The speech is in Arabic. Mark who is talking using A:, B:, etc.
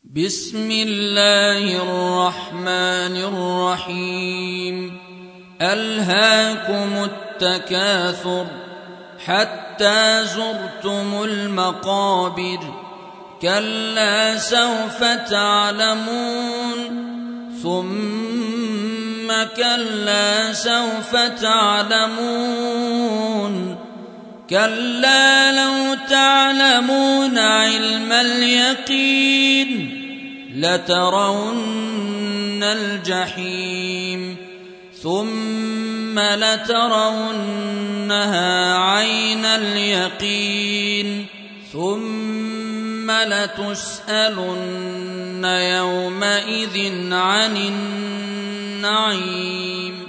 A: بسم الله الرحمن الرحيم ألهاكم التكاثر حتى زرتم المقابر كلا سوف تعلمون ثم كلا سوف تعلمون كلا لو تعلمون علم اليقين لترون الجحيم ثم لترونها عين اليقين ثم لتسألن يومئذ عن النعيم.